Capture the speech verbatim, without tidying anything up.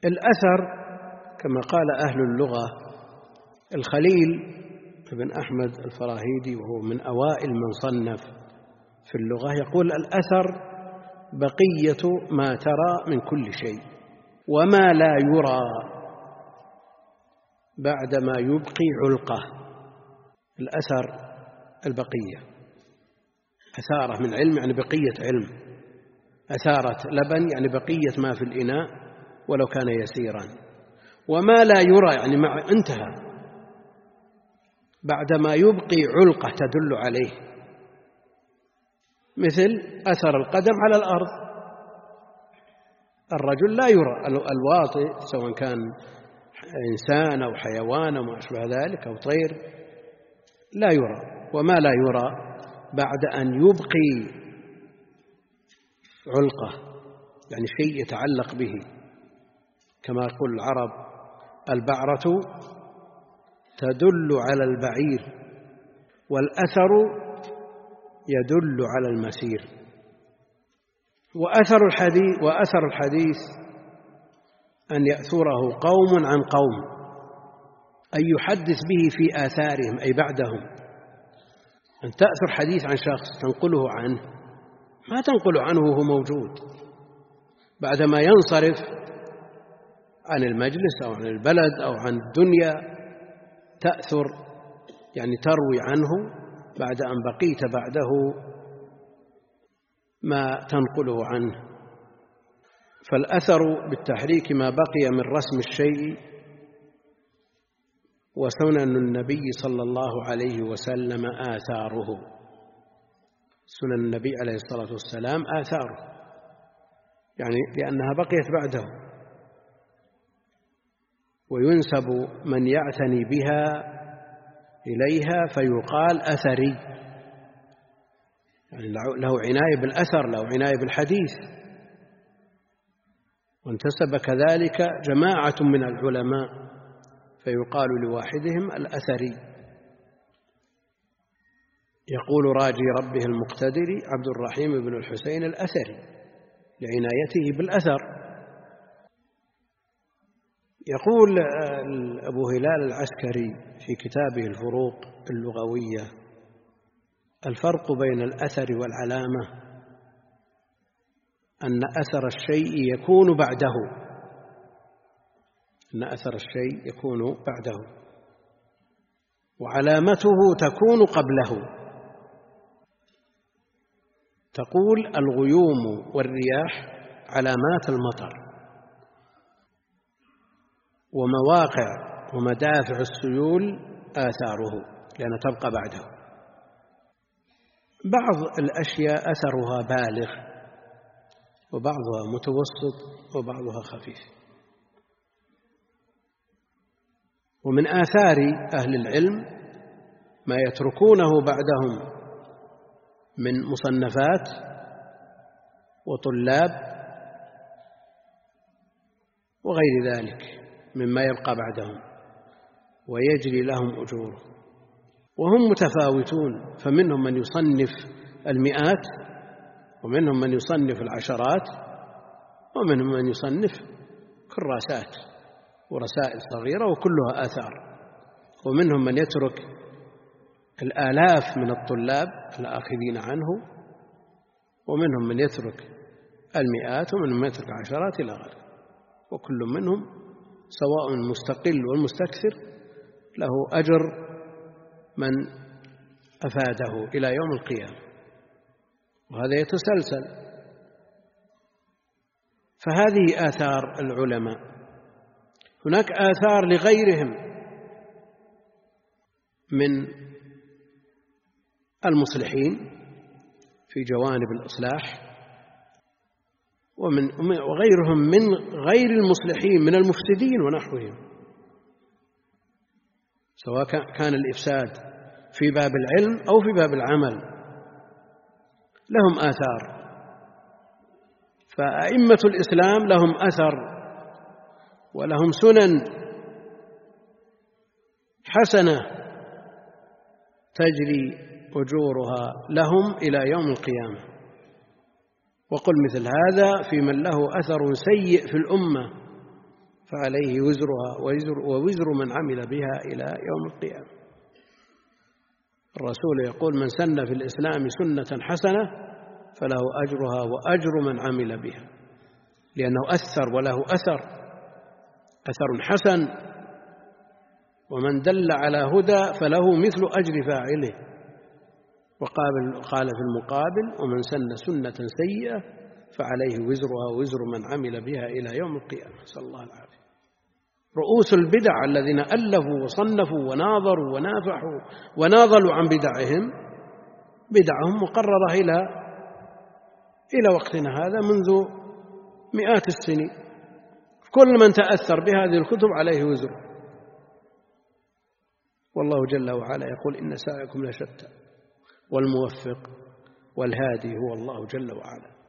الأثر كما قال أهل اللغة، الخليل بن أحمد الفراهيدي وهو من أوائل من صنف في اللغة يقول: الأثر بقية ما ترى من كل شيء وما لا يرى بعدما يبقي علقة. الأثر البقية، أثارة من علم يعني بقية علم، أثارة لبن يعني بقية ما في الإناء ولو كان يسيرا. وما لا يرى يعني مع انتهى بعدما يبقي علقة تدل عليه، مثل أثر القدم على الأرض. الرجل لا يرى، الواطئ سواء كان إنسان أو حيوان أو ما أشبه ذلك أو طير لا يرى. وما لا يرى بعد أن يبقي علقة يعني شيء يتعلق به، كما يقول العرب: البعرة تدل على البعير والأثر يدل على المسير. وأثر الحديث, وأثر الحديث أن يأثره قوم عن قوم، أن يحدث به في آثارهم أي بعدهم. أن تأثر حديث عن شخص تنقله عنه، ما تنقل عنه وهو موجود، بعدما ينصرف عن المجلس أو عن البلد أو عن الدنيا تأثر يعني تروي عنه بعد أن بقيت بعده ما تنقله عنه. فالأثر بالتحريك ما بقي من رسم الشيء. وسنن النبي صلى الله عليه وسلم آثاره، سنن النبي عليه الصلاة والسلام آثاره يعني لأنها بقيت بعده، وينسب من يعتني بها إليها فيقال أثري، يعني له عناية بالأثر، له عناية بالحديث. وانتسب كذلك جماعة من العلماء فيقال لواحدهم الأثري. يقول راجي ربه المقتدر عبد الرحيم بن الحسين الأثري لعنايته بالأثر. يقول أبو هلال العسكري في كتابه الفروق اللغوية: الفرق بين الأثر والعلامة أن أثر الشيء يكون بعده، أن أثر الشيء يكون بعده وعلامته تكون قبله. تقول: الغيوم والرياح علامات المطر، ومواقع ومدافع السيول آثاره لأنها تبقى بعده. بعض الأشياء أثرها بالغ وبعضها متوسط وبعضها خفيف. ومن آثار أهل العلم ما يتركونه بعدهم من مصنفات وطلاب وغير ذلك مما يبقى بعدهم ويجري لهم أجوره، وهم متفاوتون، فمنهم من يصنف المئات ومنهم من يصنف العشرات ومنهم من يصنف كراسات ورسائل صغيرة وكلها آثار، ومنهم من يترك الآلاف من الطلاب الآخذين عنه، ومنهم من يترك المئات ومنهم من يترك العشرات إلى غيره، وكل منهم سواء المستقل والمستكثر له أجر من أفاده إلى يوم القيامة، وهذا يتسلسل. فهذه آثار العلماء. هناك آثار لغيرهم من المصلحين في جوانب الإصلاح، ومن وغيرهم من غير المصلحين من المفسدين ونحوهم، سواء كان الإفساد في باب العلم أو في باب العمل لهم آثار. فأئمة الإسلام لهم أثر ولهم سنن حسنة تجري أجورها لهم إلى يوم القيامة. وقل مثل هذا في من له أثر سيء في الأمة فعليه وزرها ووزر, ووزر من عمل بها إلى يوم القيامة. الرسول يقول: من سن في الإسلام سنة حسنة فله أجرها وأجر من عمل بها، لأنه أثر وله أثر أثر حسن، ومن دل على هدى فله مثل أجر فاعله. وقال في المقابل: ومن سن سنة سيئة فعليه وزرها ووزر من عمل بها إلى يوم القيامة. نسأل الله العافية. رؤوس البدع الذين ألفوا وصنفوا وناظروا ونافحوا وناضلوا عن بدعهم، بدعهم مقررة إلى إلى وقتنا هذا منذ مئات السنين. كل من تأثر بهذه الكتب عليه وزر. والله جل وعلا يقول: إن سعيكم لشتى والموفق والهادي هو الله جل وعلا.